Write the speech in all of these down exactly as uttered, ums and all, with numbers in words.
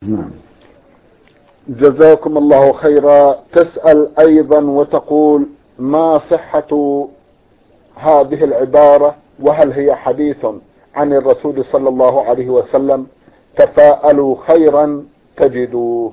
نعم. جزاكم الله خيرا. تسأل أيضا وتقول: ما صحة هذه العبارة، وهل هي حديث عن الرسول صلى الله عليه وسلم؟ تفاءلوا خيرا تجدوه.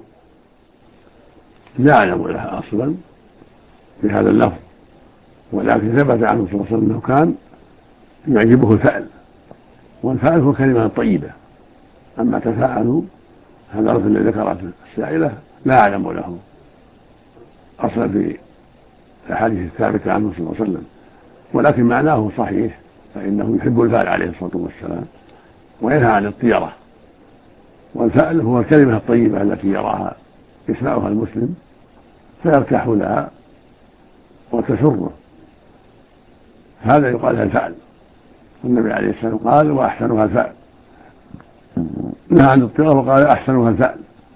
لا أعلم لها أصلا بهذا اللفظ، ولكن ثبت عنه صلى الله عليه وسلم أنه كان يعجبه الفأل، والفأل هو كلمة طيبة. أما تفاءلوا هذا الرجل الذي ذكرت السائلة لا أعلم له أصلا في الأحاديث الثابتة عنه صلى الله عليه وسلم، ولكن معناه صحيح، فإنه يحب الفأل عليه الصلاة والسلام وينهى عن الطيرة. والفأل هو الكلمة الطيبة التي يراها يسمعها المسلم فيرتاح لها وتسره، هذا يقال لها الفأل. والنبي عليه السلام قال: وأحسنها الفأل. نهى عن الطيرة وقال: أحسنها الفأل.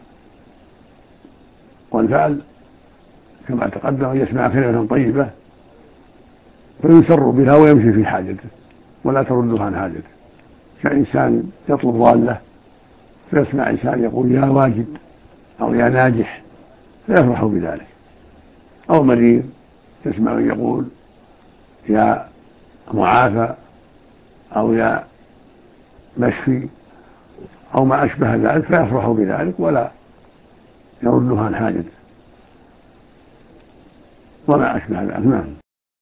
والفأل كما تقدم أن يسمع كلمة طيبة فيسر بها ويمشي في حاجته ولا تردها عن حاجته، كإنسان يطلب ضالة فيسمع إنسان يقول: يا واجد أو يا ناجح، فيفرح بذلك. أو مريض يسمع يقول: يا معافى أو يا مشفي أو ما أشبه ذلك، فيفرح بذلك ولا يردها عن حاجته وما أشبه ذلك. نعم.